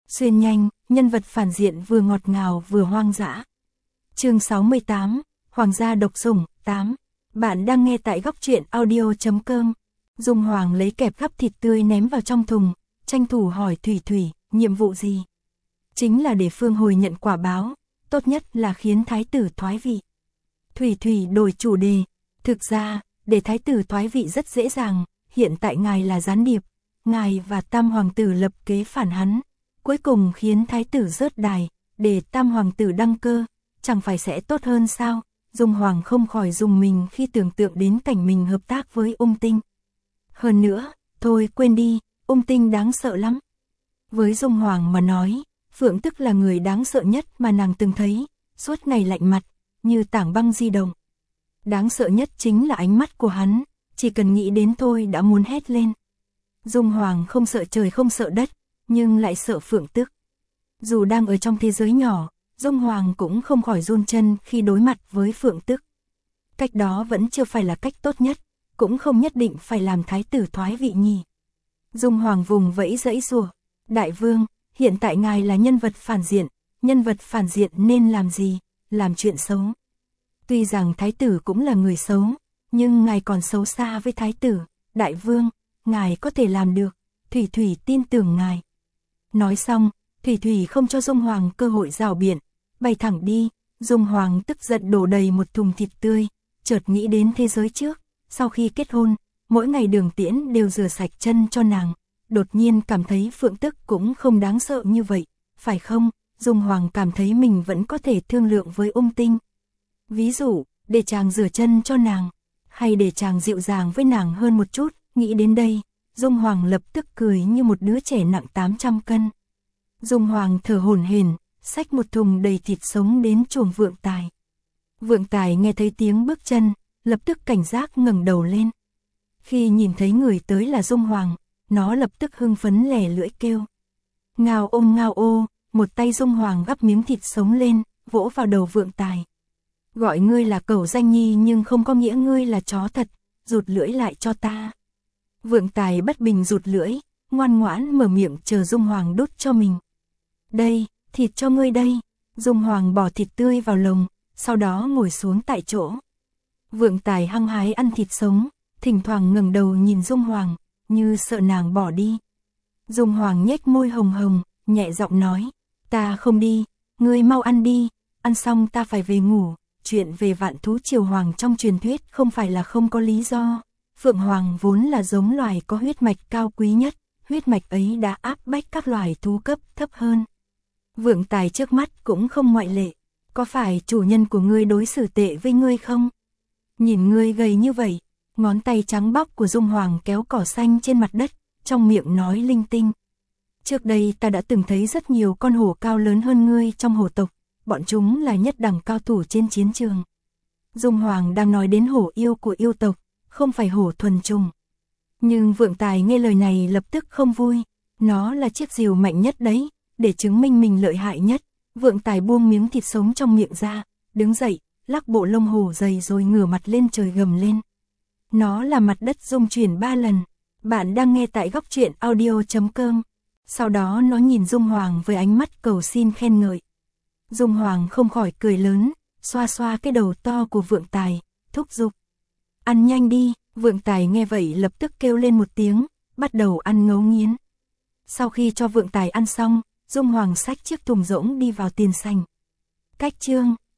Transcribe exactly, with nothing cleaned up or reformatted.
Xuyên nhanh, nhân vật phản diện vừa ngọt ngào vừa hoang dã. Chương sáu mươi tám, Hoàng gia độc sủng, tám. Bạn đang nghe tại góc truyện audio chấm com. Dung Hoàng lấy kẹp gắp thịt tươi ném vào trong thùng, tranh thủ hỏi Thủy Thủy, nhiệm vụ gì? Chính là để Phương hồi nhận quả báo, tốt nhất là khiến thái tử thoái vị. Thủy Thủy đổi chủ đề, thực ra, để thái tử thoái vị rất dễ dàng, hiện tại ngài là gián điệp, ngài và Tam hoàng tử lập kế phản hắn, cuối cùng khiến thái tử rớt đài, để Tam hoàng tử đăng cơ, chẳng phải sẽ tốt hơn sao? Dung Hoàng không khỏi rùng mình khi tưởng tượng đến cảnh mình hợp tác với Ung Tinh. Hơn nữa, thôi quên đi, Ung Tinh đáng sợ lắm. Với Dung Hoàng mà nói, Phượng Tức là người đáng sợ nhất mà nàng từng thấy, suốt ngày lạnh mặt, như tảng băng di động. Đáng sợ nhất chính là ánh mắt của hắn, chỉ cần nghĩ đến thôi đã muốn hét lên. Dung Hoàng không sợ trời không sợ đất, nhưng lại sợ Phượng Tức. Dù đang ở trong thế giới nhỏ, Dung Hoàng cũng không khỏi run chân khi đối mặt với Phượng Tức. Cách đó vẫn chưa phải là cách tốt nhất, cũng không nhất định phải làm thái tử thoái vị nhỉ. Dung Hoàng vùng vẫy dãy rủa, đại vương, hiện tại ngài là nhân vật phản diện, nhân vật phản diện nên làm gì? Làm chuyện xấu. Tuy rằng thái tử cũng là người xấu, nhưng ngài còn xấu xa với thái tử, đại vương, ngài có thể làm được, Thủy Thủy tin tưởng ngài. Nói xong, Thủy Thủy không cho Dung Hoàng cơ hội rào biện, bay thẳng đi. Dung Hoàng tức giận đổ đầy một thùng thịt tươi, chợt nghĩ đến thế giới trước, sau khi kết hôn, mỗi ngày Đường Tiễn đều rửa sạch chân cho nàng, đột nhiên cảm thấy Phượng Tức cũng không đáng sợ như vậy, phải không? Dung Hoàng cảm thấy mình vẫn có thể thương lượng với Ung Tinh. Ví dụ, để chàng rửa chân cho nàng, hay để chàng dịu dàng với nàng hơn một chút, nghĩ đến đây, Dung Hoàng lập tức cười như một đứa trẻ nặng tám trăm cân. Dung Hoàng thở hổn hển, xách một thùng đầy thịt sống đến chuồng Vượng Tài. Vượng Tài nghe thấy tiếng bước chân, lập tức cảnh giác ngẩng đầu lên. Khi nhìn thấy người tới là Dung Hoàng, nó lập tức hưng phấn lẻ lưỡi kêu. Ngao ôm ngao ô, một tay Dung Hoàng gắp miếng thịt sống lên, vỗ vào đầu Vượng Tài. Gọi ngươi là cẩu danh nhi nhưng không có nghĩa ngươi là chó thật, rụt lưỡi lại cho ta. Vượng Tài bất bình rụt lưỡi, ngoan ngoãn mở miệng chờ Dung Hoàng đút cho mình. Đây, thịt cho ngươi đây. Dung Hoàng bỏ thịt tươi vào lồng, sau đó ngồi xuống tại chỗ. Vượng Tài hăng hái ăn thịt sống, thỉnh thoảng ngẩng đầu nhìn Dung Hoàng, như sợ nàng bỏ đi. Dung Hoàng nhếch môi hồng hồng, nhẹ giọng nói, ta không đi, ngươi mau ăn đi, ăn xong ta phải về ngủ. Chuyện về vạn thú triều hoàng trong truyền thuyết không phải là không có lý do. Phượng Hoàng vốn là giống loài có huyết mạch cao quý nhất, huyết mạch ấy đã áp bách các loài thú cấp thấp hơn. Vượng Tài trước mắt cũng không ngoại lệ. Có phải chủ nhân của ngươi đối xử tệ với ngươi không? Nhìn ngươi gầy như vậy, ngón tay trắng bóc của Dung Hoàng kéo cỏ xanh trên mặt đất, trong miệng nói linh tinh. Trước đây ta đã từng thấy rất nhiều con hổ cao lớn hơn ngươi trong hổ tộc, bọn chúng là nhất đẳng cao thủ trên chiến trường. Dung Hoàng đang nói đến hổ yêu của yêu tộc, không phải hổ thuần trùng. Nhưng Vượng Tài nghe lời này lập tức không vui, nó là chiếc rìu mạnh nhất đấy, để chứng minh mình lợi hại nhất. Vượng Tài buông miếng thịt sống trong miệng ra, đứng dậy, lắc bộ lông hổ dày rồi ngửa mặt lên trời gầm lên. Nó là mặt đất rung chuyển ba lần. Bạn đang nghe tại góc truyện audio chấm com. Sau đó nó nhìn Dung Hoàng với ánh mắt cầu xin khen ngợi. Dung Hoàng không khỏi cười lớn, xoa xoa cái đầu to của Vượng Tài, thúc giục. Ăn nhanh đi. Vượng Tài nghe vậy lập tức kêu lên một tiếng, bắt đầu ăn ngấu nghiến. Sau khi cho Vượng Tài ăn xong, Dung Hoàng xách chiếc thùng rỗng đi vào tiền sảnh. Cách chương